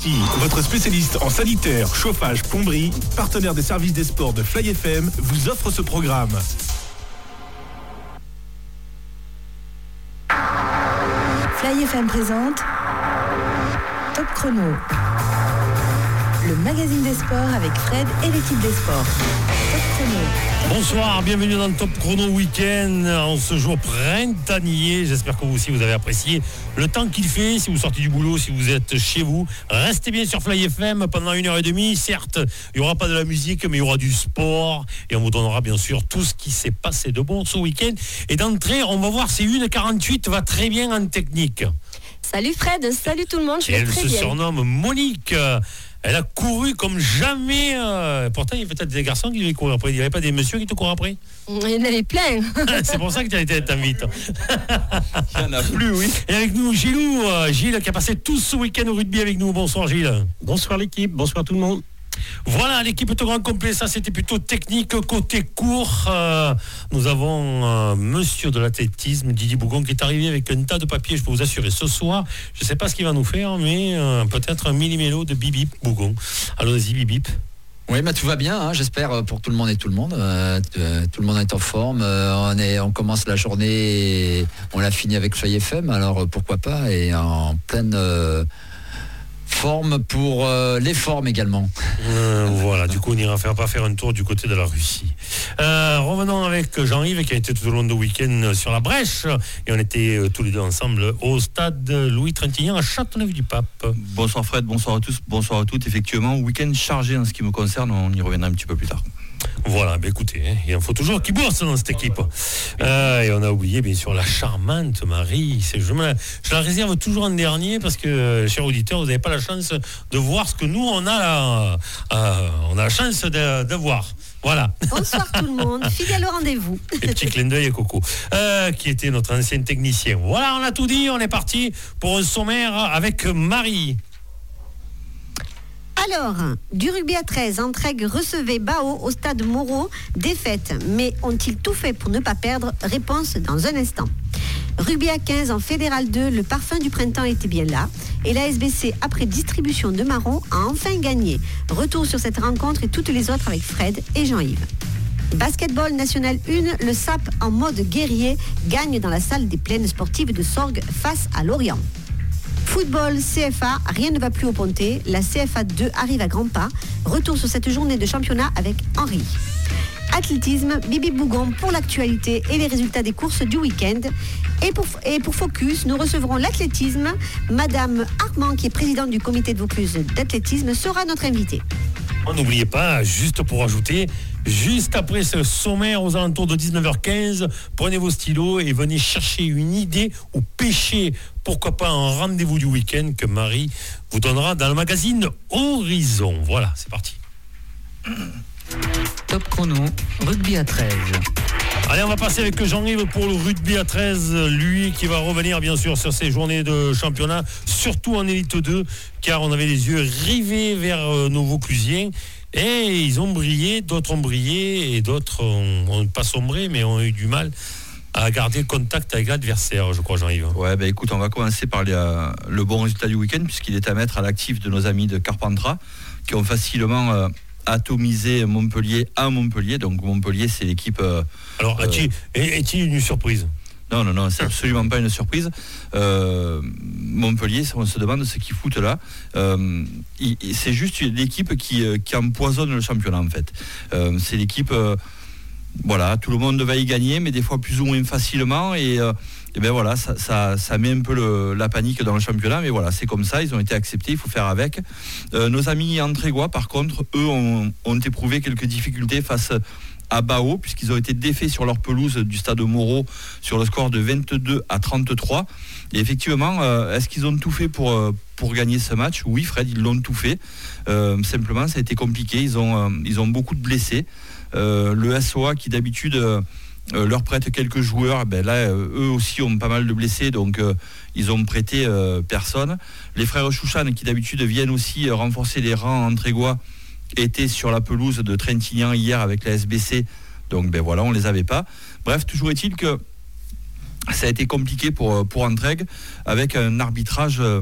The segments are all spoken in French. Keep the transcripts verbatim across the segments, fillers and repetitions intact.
Ski, votre spécialiste en sanitaire, chauffage, plomberie, partenaire des services des sports de Fly F M, vous offre ce programme. Fly F M présente Top Chrono, le magazine des sports avec Fred et l'équipe des sports. Top Chrono. Bonsoir, bienvenue dans le Top Chrono Week-end en ce jour printanier. J'espère que vous aussi vous avez apprécié le temps qu'il fait. Si vous sortez du boulot, si vous êtes chez vous, restez bien sur Fly F M pendant une heure et demie. Certes, il n'y aura pas de la musique, mais il y aura du sport et on vous donnera bien sûr tout ce qui s'est passé de bon ce week-end. Et d'entrée, on va voir si une quarante-huit va très bien en technique. Salut Fred, salut tout le monde, je vais Elle très se bien. surnomme Monique. Elle a couru comme jamais. Euh, pourtant, il y a peut-être des garçons qui lui courent après. Il n'y avait pas des messieurs qui te courent après? Il y en avait plein. C'est pour ça que tu as été t'invite. Il n'y en a plus, oui. Et avec nous, Gilou. Euh, Gilles qui a passé tout ce week-end au rugby avec nous. Bonsoir Gilles. Bonsoir l'équipe, bonsoir tout le monde. Voilà, l'équipe est au grand complet. Ça, c'était plutôt technique. Côté court, euh, nous avons euh, monsieur de l'athlétisme, Didier Bougon, qui est arrivé avec un tas de papiers, je peux vous assurer. Ce soir, je ne sais pas ce qu'il va nous faire, mais euh, peut-être un mini-mélo de Bibip Bougon. Allons-y, Bibip. Oui, bah, tout va bien, hein, j'espère, pour tout le monde et tout le monde. Euh, tout le monde est en forme. Euh, on, est, on commence la journée, et on l'a fini avec Fly F M, alors pourquoi pas, et en pleine... Euh, forme pour euh, les formes également. Euh, voilà, du coup on ira faire, pas faire un tour du côté de la Russie. Euh, revenons avec Jean-Yves qui a été tout au long du week-end sur la Brèche et on était euh, tous les deux ensemble au stade Louis Trintignant à Châteauneuf-du-Pape. Bonsoir Fred, bonsoir à tous, bonsoir à toutes. Effectivement, week-end chargé en ce qui me concerne, on y reviendra un petit peu plus tard. Voilà, ben écoutez, hein, il en faut toujours qui bosse dans cette équipe. Euh, et on a oublié bien sûr la charmante Marie. C'est, je, me la, je la réserve toujours en dernier parce que, euh, chers auditeurs, vous n'avez pas la chance de voir ce que nous on a là, euh, on a la chance de, de voir. Voilà. Bonsoir tout le monde, fidèle au rendez-vous. Et petit clin d'œil à Coco, euh, qui était notre ancien technicien. Voilà, on a tout dit, on est parti pour un sommaire avec Marie. Alors, du rugby à treize, Entraigues recevait Bao au stade Moreau, défaite, mais ont-ils tout fait pour ne pas perdre? Réponse dans un instant. Rugby à quinze, en Fédéral deux, le parfum du printemps était bien là, et la S B C, après distribution de marrons, a enfin gagné. Retour sur cette rencontre et toutes les autres avec Fred et Jean-Yves. Basketball National un, le S A P en mode guerrier gagne dans la salle des plaines sportives de Sorgues face à Lorient. Football C F A, rien ne va plus au Pontet. La C F A deux arrive à grands pas. Retour sur cette journée de championnat avec Henri. Athlétisme, Bibi Bougon pour l'actualité et les résultats des courses du week-end. Et pour, et pour Focus, nous recevrons l'athlétisme. Madame Armand, qui est présidente du comité de Vaucluse d'athlétisme, sera notre invitée. N'oubliez pas, juste pour ajouter, juste après ce sommaire aux alentours de dix-neuf heures quinze, prenez vos stylos et venez chercher une idée ou pêcher, pourquoi pas un rendez-vous du week-end que Marie vous donnera dans le magazine Horizon. Voilà, c'est parti. Top Chrono, rugby à treize. Allez, on va passer avec Jean-Yves pour le rugby à treize, lui qui va revenir bien sûr sur ces journées de championnat, surtout en élite deux, car on avait les yeux rivés vers euh, nos Vauclusiens et ils ont brillé, d'autres ont brillé et d'autres ont pas sombré mais ont eu du mal à garder contact avec l'adversaire, je crois, Jean-Yves. Ouais, ben écoute, on va commencer par les, euh, le bon résultat du week-end puisqu'il est à mettre à l'actif de nos amis de Carpentras qui ont facilement euh, atomisé Montpellier à Montpellier. Donc Montpellier, c'est l'équipe... Euh, Alors, euh, est-il, est-il une surprise? Non, non, non, c'est absolument pas une surprise. Euh, Montpellier, on se demande ce qu'ils foutent là. Euh, il, c'est juste l'équipe qui, qui empoisonne le championnat, en fait. Euh, c'est l'équipe... Euh, voilà, tout le monde va y gagner, mais des fois plus ou moins facilement. Et, euh, et ben voilà, ça, ça, ça met un peu le, la panique dans le championnat. Mais voilà, c'est comme ça, ils ont été acceptés, il faut faire avec. Euh, nos amis Entraiguois, par contre, eux ont, ont éprouvé quelques difficultés face à Bao, puisqu'ils ont été défaits sur leur pelouse du stade Moreau sur le score de vingt-deux à trente-trois. Et effectivement, euh, est-ce qu'ils ont tout fait pour, euh, pour gagner ce match? Oui, Fred, ils l'ont tout fait. Euh, simplement, ça a été compliqué. Ils ont, euh, ils ont beaucoup de blessés. Euh, le S O A qui d'habitude euh, leur prête quelques joueurs, ben là euh, eux aussi ont pas mal de blessés, donc euh, ils ont prêté euh, personne. Les frères Chouchan qui d'habitude viennent aussi euh, renforcer les rangs entraiguois étaient sur la pelouse de Trintignant hier avec la S B C, donc ben voilà, on les avait pas. Bref, toujours est-il que ça a été compliqué pour, pour Entraigues avec un arbitrage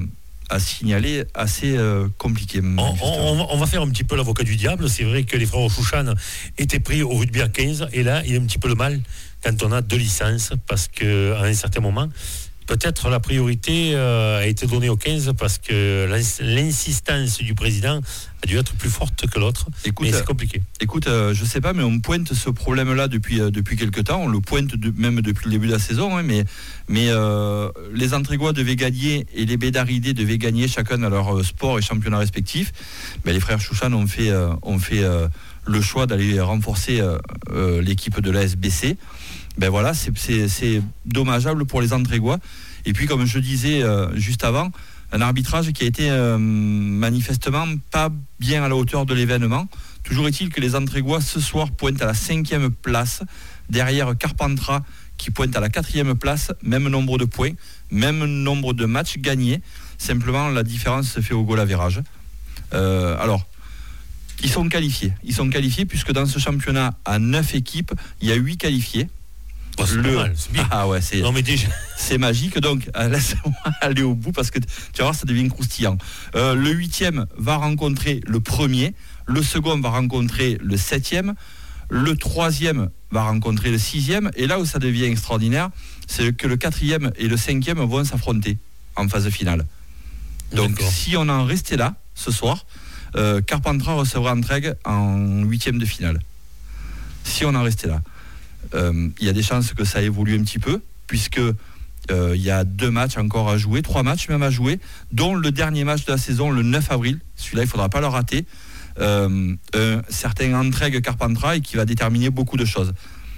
à signaler assez euh, compliqué. On, on, on va faire un petit peu l'avocat du diable. C'est vrai que les frères Chouchan étaient pris au rugby à quinze et là, il y a un petit peu le mal quand on a deux licences parce qu'à un certain moment, peut-être la priorité euh, a été donnée au quinze parce que l'insistance du président a dû être plus forte que l'autre. Écoute, mais c'est compliqué. Écoute, euh, je sais pas, mais on pointe ce problème-là depuis euh, depuis quelques temps. On le pointe de, même depuis le début de la saison. Hein, mais mais euh, les Antrégois devaient gagner et les Bédaridés devaient gagner chacun dans leur euh, sport et championnat respectif. Ben, les frères Chouchan ont fait euh, ont fait euh, le choix d'aller renforcer euh, euh, l'équipe de l'A S B C. Ben voilà, c'est, c'est, c'est dommageable pour les Antrégois. Et puis, comme je disais euh, juste avant, un arbitrage qui a été euh, manifestement pas bien à la hauteur de l'événement. Toujours est-il que les Antrégois ce soir pointent à la cinquième place, derrière Carpentras qui pointe à la quatrième place, même nombre de points, même nombre de matchs gagnés. Simplement, la différence se fait au goal average. Euh, alors, ils sont qualifiés. Ils sont qualifiés puisque dans ce championnat, à neuf équipes, il y a huit qualifiés. Oh, c'est le... mal, c'est bien. Ah ouais, c'est, non, mais déjà... c'est magique. Donc, laisse-moi aller au bout parce que tu vas voir, ça devient croustillant. Euh, le huitième va rencontrer le premier. Le second va rencontrer le septième. Le troisième va rencontrer le sixième. Et là où ça devient extraordinaire, c'est que le quatrième et le cinquième vont s'affronter en phase finale. Donc, d'accord. Si on en restait là ce soir, euh, Carpentras recevra Entraigues en huitième de finale. Si on en restait là. Il euh, y a des chances que ça évolue un petit peu, puisque il euh, y a deux matchs encore à jouer, trois matchs même à jouer, dont le dernier match de la saison, le neuf avril. Celui-là, il ne faudra pas le rater. Euh, un certain Entraigues Carpentras et qui va déterminer beaucoup de choses.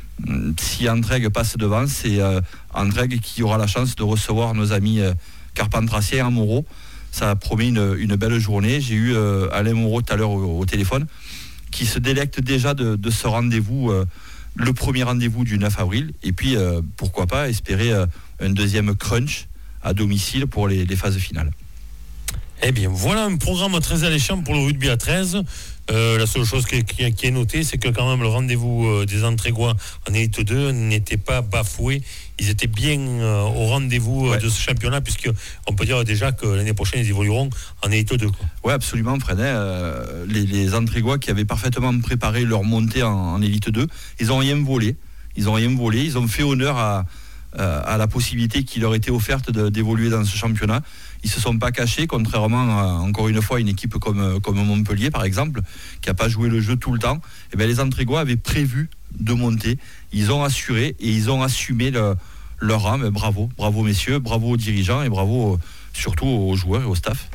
Si Entraigues passe devant, c'est euh, Entraigues qui aura la chance de recevoir nos amis euh, carpentraciens à Moreau. Ça promet une, une belle journée. J'ai eu euh, Alain Moreau tout à l'heure au, au téléphone, qui se délecte déjà de, de ce rendez-vous. Euh, le premier rendez-vous du neuf avril, et puis euh, pourquoi pas espérer euh, un deuxième crunch à domicile pour les, les phases finales. Eh bien, voilà un programme très alléchant pour le rugby à treize. Euh, la seule chose qui, qui, qui est notée, c'est que quand même le rendez-vous euh, des Antrégois en élite deux n'était pas bafoué. Ils étaient bien euh, au rendez-vous euh, ouais. de ce championnat, puisqu'on peut dire déjà que l'année prochaine, ils évolueront en élite deux. Oui, absolument, Fred. Euh, les, les Antrégois qui avaient parfaitement préparé leur montée en, en élite deux, ils n'ont rien volé. Ils n'ont rien volé. Ils ont fait honneur à, à la possibilité qui leur était offerte de, d'évoluer dans ce championnat. Ils ne se sont pas cachés, contrairement à, encore une fois, une équipe comme, comme Montpellier, par exemple, qui n'a pas joué le jeu tout le temps. Et bien, les Antrégois avaient prévu de monter. Ils ont assuré et ils ont assumé le, leur rang. Mais bravo, bravo messieurs, bravo aux dirigeants et bravo surtout aux joueurs et au staff.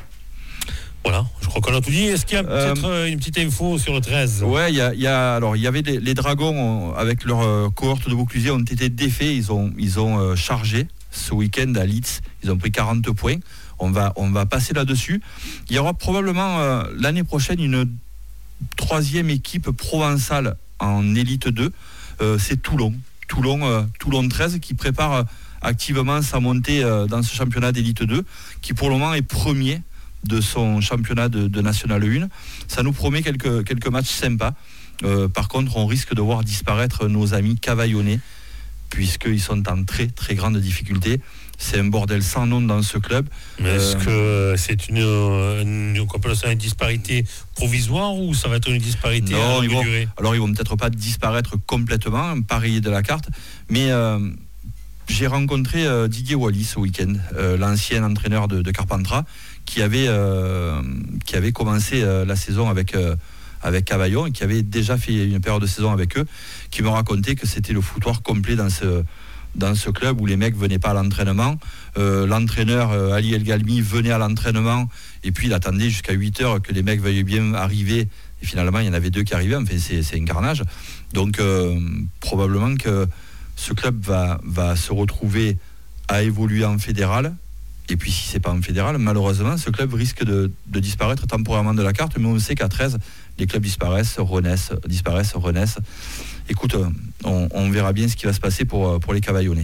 Voilà, je crois qu'on a tout dit. Est-ce qu'il y a peut-être euh, une petite info sur le treize ? Ouais, il y a, y a alors il y avait des, les Dragons avec leur euh, cohorte de Vauclusier ont été défaits. Ils ont ils ont euh, chargé ce week-end à Leeds. Ils ont pris quarante points. On va on va passer là-dessus. Il y aura probablement euh, l'année prochaine une troisième équipe provençale en élite deux. Euh, c'est Toulon, Toulon, euh, Toulon treize qui prépare euh, activement sa montée euh, dans ce championnat d'élite deux, qui pour le moment est premier de son championnat de, de National un. Ça nous promet quelques, quelques matchs sympas. Euh, par contre, on risque de voir disparaître nos amis cavaillonnais, puisqu'ils sont en très très grande difficulté. C'est un bordel sans nom dans ce club. Mais est-ce euh, que c'est une, une, une, une disparité provisoire ou ça va être une disparité non, à longue vont, durée ? Alors ils vont peut-être pas disparaître complètement, pareil de la carte, mais euh, j'ai rencontré euh, Didier Wallis ce week-end, euh, l'ancien entraîneur de, de Carpentras, qui avait, euh, qui avait commencé euh, la saison avec, euh, avec Cavaillon et qui avait déjà fait une période de saison avec eux, qui me racontait que c'était le foutoir complet dans ce, dans ce club où les mecs venaient pas à l'entraînement. Euh, l'entraîneur euh, Ali El Galmi venait à l'entraînement et puis il attendait jusqu'à huit heures que les mecs veuillent bien arriver. Et finalement, il y en avait deux qui arrivaient. Enfin, c'est, c'est un carnage. Donc, euh, probablement que ce club va, va se retrouver à évoluer en fédéral. Et puis si c'est pas en fédéral, malheureusement, ce club risque de, de disparaître temporairement de la carte. Mais on sait qu'à treize, les clubs disparaissent, renaissent, disparaissent, renaissent. Écoute, on, on verra bien ce qui va se passer pour, pour les Cavaillonnais.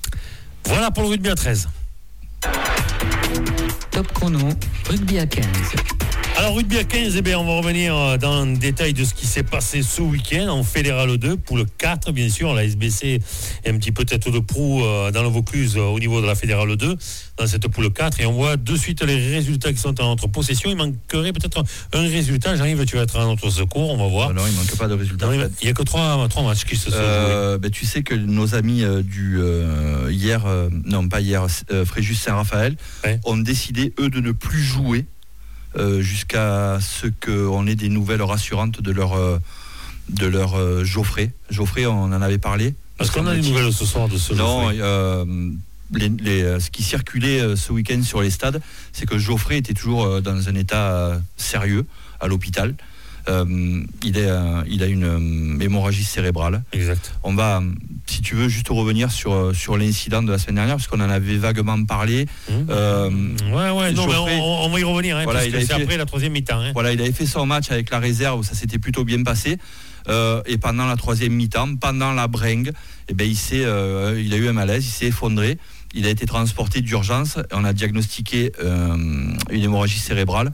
Voilà pour le rugby à treize. Top chrono, rugby à quinze. Alors rugby à quinze, eh bien, on va revenir dans le détail de ce qui s'est passé ce week-end en Fédéral deux, poule quatre bien sûr. La S B C est un petit peu tête de proue dans le Vaucluse au niveau de la Fédéral deux, dans cette poule quatre. Et on voit de suite les résultats qui sont en notre possession. Il manquerait peut-être un résultat. Jean-Yves, tu vas être à notre secours, on va voir. Non, il ne manque pas de résultat. Il n'y a que trois, trois matchs qui se sont euh, joués. Ben, tu sais que nos amis euh, du euh, hier, euh, non pas hier, euh, Fréjus Saint-Raphaël, ouais. ont décidé eux de ne plus jouer Euh, jusqu'à ce qu'on ait des nouvelles rassurantes de leur, euh, de leur euh, Geoffrey. Geoffrey, on en avait parlé. Parce qu'on a des nouvelles ce soir de ce Non, euh, les, les, ce qui circulait euh, ce week-end sur les stades, c'est que Geoffrey était toujours euh, dans un état euh, sérieux à l'hôpital. Euh, il, est, euh, il a une euh, hémorragie cérébrale. Exact. On va, si tu veux, juste revenir sur, sur l'incident de la semaine dernière, parce qu'on en avait vaguement parlé. Mmh. Euh, ouais, ouais, non, Geoffrey, mais on, on va y revenir, hein, voilà, parce que c'est fait, après la troisième mi-temps. Hein. Voilà, il avait fait son match avec la réserve, ça s'était plutôt bien passé. Euh, et pendant la troisième mi-temps, pendant la bringue, eh ben, il, s'est, euh, il a eu un malaise, il s'est effondré. Il a été transporté d'urgence. On a diagnostiqué euh, une hémorragie cérébrale.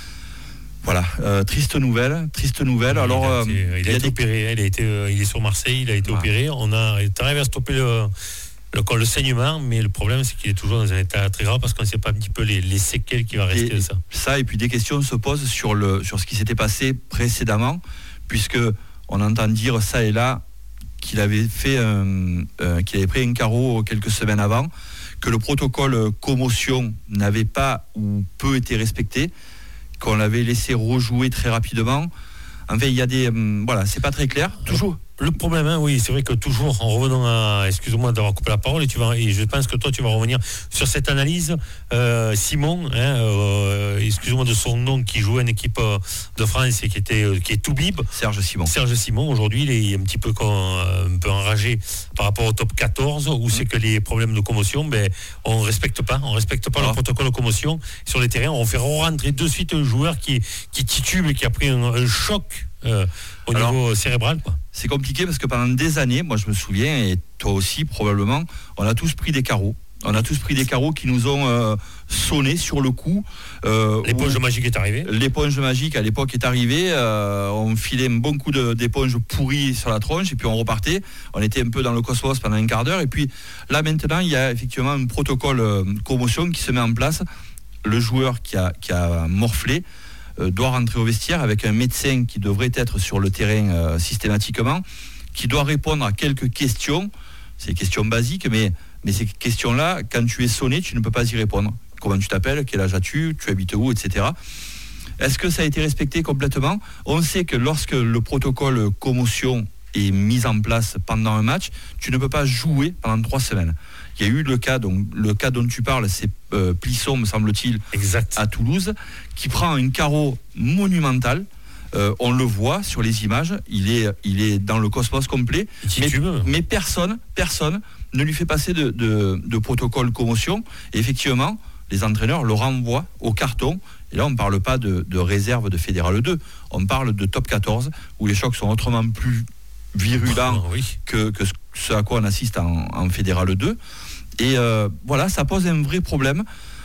Voilà, euh, triste nouvelle, triste nouvelle. Alors, il a été, euh, il a il a été des... opéré, il, a été, euh, il est sur Marseille, il a été ah. opéré. On a arrivé à stopper le, le, le saignement, mais le problème c'est qu'il est toujours dans un état très grave parce qu'on ne sait pas un petit peu les, les séquelles qui vont rester et, de ça. Ça, et puis des questions se posent sur, le, sur ce qui s'était passé précédemment, puisque on entend dire ça et là qu'il avait fait, un, euh, qu'il avait pris un carreau quelques semaines avant, que le protocole commotion n'avait pas ou peu été respecté, qu'on l'avait laissé rejouer très rapidement. En fait, il y a des... Hum, voilà, c'est pas très clair. Toujours. Le problème, hein, oui, c'est vrai que toujours, en revenant à... Excuse-moi d'avoir coupé la parole, et, tu vas, et je pense que toi, tu vas revenir sur cette analyse. Euh, Simon, hein, euh, excuse-moi de son nom, qui jouait une équipe de France et qui, était, qui est Toubib. Serge Simon. Serge Simon, aujourd'hui, il est un petit peu, un peu enragé par rapport au top quatorze, où mmh. c'est que les problèmes de commotion, ben, on ne respecte pas. On ne respecte pas ah. le protocole de commotion sur les terrains. On fait rentrer de suite un joueur qui, qui titube et qui a pris un, un choc euh, au Alors, niveau cérébral, quoi. C'est compliqué parce que pendant des années, moi je me souviens, et toi aussi probablement, on a tous pris des carreaux. On a tous pris des carreaux qui nous ont euh, sonné sur le coup. Euh, l'éponge magique est arrivée. L'éponge magique à l'époque est arrivée. Euh, on filait un bon coup de, d'éponge pourrie sur la tronche et puis on repartait. On était un peu dans le cosmos pendant un quart d'heure. Et puis là maintenant, il y a effectivement un protocole euh, commotion qui se met en place. Le joueur qui a, qui a morflé euh, doit rentrer au vestiaire avec un médecin qui devrait être sur le terrain euh, systématiquement, qui doit répondre à quelques questions. C'est des questions basiques, mais Mais ces questions-là, quand tu es sonné, tu ne peux pas y répondre. Comment tu t'appelles, quel âge as-tu, tu habites où, et cetera. Est-ce que ça a été respecté complètement ? On sait que lorsque le protocole commotion est mis en place pendant un match, tu ne peux pas jouer pendant trois semaines. Il y a eu le cas, donc le cas dont tu parles, c'est euh, Plisson, me semble-t-il, exact. À Toulouse, qui prend un carreau monumental. Euh, on le voit sur les images, il est, il est dans le cosmos complet, mais, mais personne, personne ne lui fait passer de, de, de protocole commotion. Et effectivement, les entraîneurs le renvoient au carton. Et là, on ne parle pas de, de réserve de Fédéral deux, on parle de top quatorze, où les chocs sont autrement plus virulents oh, oui. que, que ce à quoi on assiste en, en Fédéral deux. Et euh, voilà, ça pose un vrai problème.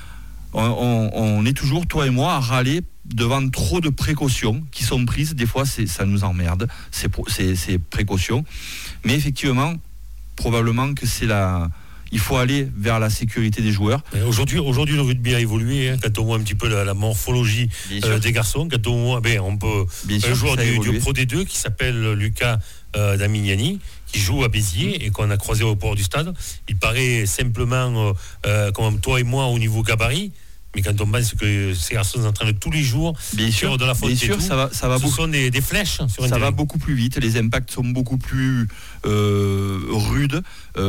On, on, on est toujours, toi et moi, à râler devant trop de précautions qui sont prises. Des fois, c'est, ça nous emmerde, ces, ces, ces précautions. Mais effectivement, probablement que c'est la... Il faut aller vers la sécurité des joueurs. Aujourd'hui, aujourd'hui le rugby a évolué. Hein, quand on voit un petit peu la, la morphologie euh, des garçons, quand on voit, ben, on peut Bien un sûr joueur du, du Pro D deux qui s'appelle Lucas euh, Damignani, qui joue à Béziers mmh. et qu'on a croisé au port du stade. Il paraît simplement euh, euh, comme toi et moi au niveau gabarit. Mais quand on pense que ces garçons s'entraînent tous les jours, bien sûr, de la faute bien sûr, tout, ça va, ça va ce beaucoup, sont des, des flèches sur un ça terrain. va beaucoup plus vite, les impacts sont beaucoup plus euh, rudes.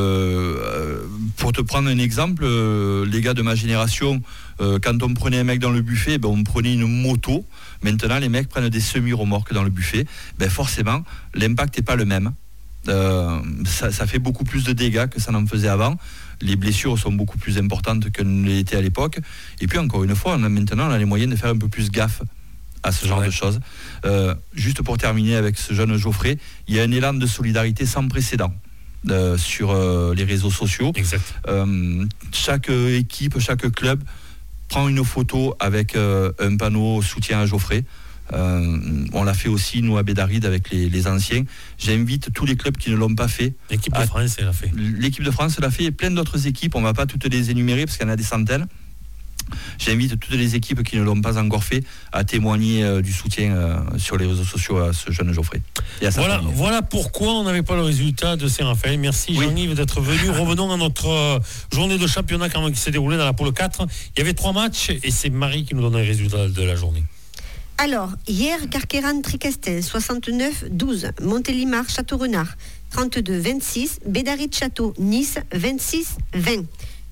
Euh, pour te prendre un exemple, euh, les gars de ma génération, euh, quand on prenait un mec dans le buffet, ben on prenait une moto. Maintenant, les mecs prennent des semi-remorques dans le buffet. Ben forcément, l'impact n'est pas le même. Euh, ça, ça fait beaucoup plus de dégâts que ça n'en faisait avant. Les blessures sont beaucoup plus importantes que ne l'étaient à l'époque. Et puis encore une fois, on a maintenant on a les moyens de faire un peu plus gaffe à ce genre ouais. de choses. Euh, juste pour terminer avec ce jeune Geoffrey, il y a un élan de solidarité sans précédent euh, sur euh, les réseaux sociaux. Exact. Euh, chaque équipe, chaque club prend une photo avec euh, un panneau soutien à Geoffrey. Euh, on l'a fait aussi, nous, à Bédaride, avec les, les anciens. J'invite tous les clubs qui ne l'ont pas fait. L'équipe de à... France l'a fait. L'équipe de France l'a fait et plein d'autres équipes. On ne va pas toutes les énumérer parce qu'il y en a des centaines. J'invite toutes les équipes qui ne l'ont pas encore fait à témoigner euh, du soutien euh, sur les réseaux sociaux à ce jeune Geoffrey. Et à sa Voilà, famille. voilà pourquoi on n'avait pas le résultat de Saint-Raphaël. Merci Oui. Jean-Yves d'être venu. Revenons à notre euh, journée de championnat quand même qui s'est déroulée dans la poule quatre. Il y avait trois matchs et c'est Marie qui nous donne les résultats de la journée. Alors, hier, Carqueiranne-Tricastin, soixante-neuf douze. Montélimar-Château-Renard, trente-deux vingt-six. Bédaride-Château-Nice, vingt-six vingt.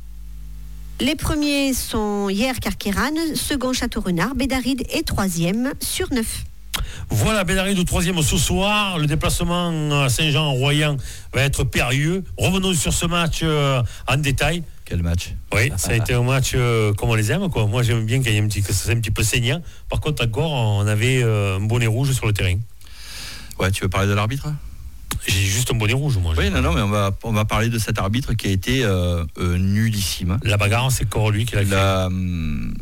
Les premiers sont hier Carqueiranne, second Château-Renard, Bédaride et troisième sur neuf. Voilà, Bédaride au troisième ce soir. Le déplacement à Saint-Jean-en-Royan va être périlleux. Revenons sur ce match euh, en détail. Quel match? Oui, ça a été un match euh, comme on les aime, quoi. Moi, j'aime bien qu'il y ait un petit, que ça soit un petit peu saignant. Par contre, encore, on avait euh, un bonnet rouge sur le terrain. Ouais, tu veux parler de l'arbitre? J'ai juste un bonnet rouge, moi. Oui, non, non, mais on va, on va parler de cet arbitre qui a été euh, euh, nullissime. La bagarre, c'est encore lui qui l'a fait. La, hum,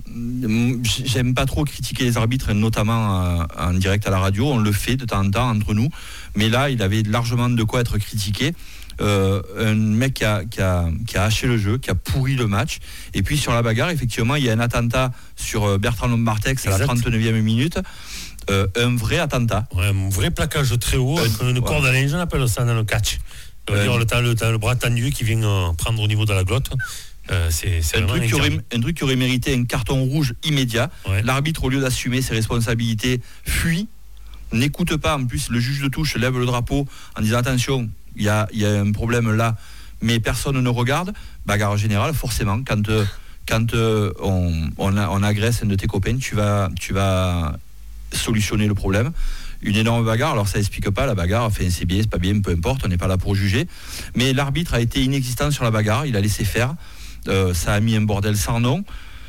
j'aime pas trop critiquer les arbitres, notamment euh, en direct à la radio. On le fait de temps en temps entre nous. Mais là, il avait largement de quoi être critiqué. Euh, un mec qui a, qui, a, qui a haché le jeu, qui a pourri le match. Et puis sur la bagarre, effectivement, il y a un attentat sur Bertrand Lombartex à la trente-neuvième minute. Euh, un vrai attentat. Ouais, un vrai plaquage très haut, avec une corde à linge, on appelle ça dans le catch. Ça veut Euh, dire le, le, le, le bras tendu qui vient euh, prendre au niveau de la glotte. Euh, c'est, c'est un, truc qui aurait, interdit. un truc qui aurait mérité un carton rouge immédiat. Ouais. L'arbitre, au lieu d'assumer ses responsabilités, fuit, n'écoute pas. En plus, le juge de touche lève le drapeau en disant attention, il y a, y a un problème là, mais personne ne regarde. Bagarre générale, forcément, quand, euh, quand euh, on, on, a, on agresse un de tes copains, tu vas, tu vas solutionner le problème. Une énorme bagarre, alors ça explique pas la bagarre, enfin, c'est bien, c'est pas bien, peu importe, on n'est pas là pour juger. Mais l'arbitre a été inexistant sur la bagarre, il a laissé faire. Euh, ça a mis un bordel sans nom.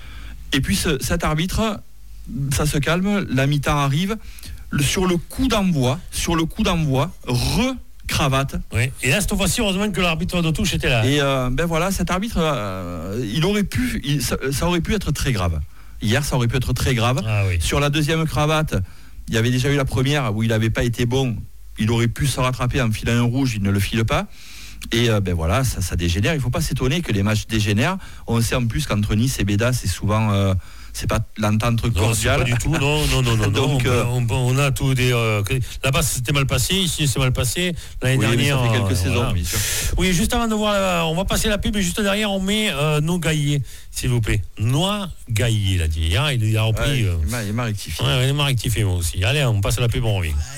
Et puis ce, cet arbitre, ça se calme, la mi-temps arrive, le, sur le coup d'envoi, sur le coup d'envoi, re-cravate. Oui. Et là, cette fois-ci, heureusement que l'arbitre de touche était là. Et euh, ben voilà, cet arbitre, euh, il aurait pu, il, ça, ça aurait pu être très grave. Hier, ça aurait pu être très grave. Ah, oui. Sur la deuxième cravate, il y avait déjà eu la première où il n'avait pas été bon. Il aurait pu se rattraper en filant un rouge, il ne le file pas. Et euh, ben voilà, ça, ça dégénère. Il ne faut pas s'étonner que les matchs dégénèrent. On sait en plus qu'entre Nice et Béda, c'est souvent, euh, c'est pas l'entente Non, c'est cordiale. pas du tout, non, non, non, non. Donc, non. euh, On, on, on a tout des. Euh, là-bas, c'était mal passé, ici, c'est mal passé. L'année Oui, mais dernière. ça fait quelques euh, saisons, voilà. bien sûr. Oui, juste avant de voir, la- on va passer la pub, mais juste derrière, on met euh, nos gaillés, s'il vous plaît. Noix gaillés, il a dit. Hein, il a repris. Ouais, euh, il m'a- il m'a rectifié. ouais, il m'a rectifié, moi aussi. Allez, on passe à la pub, on revient.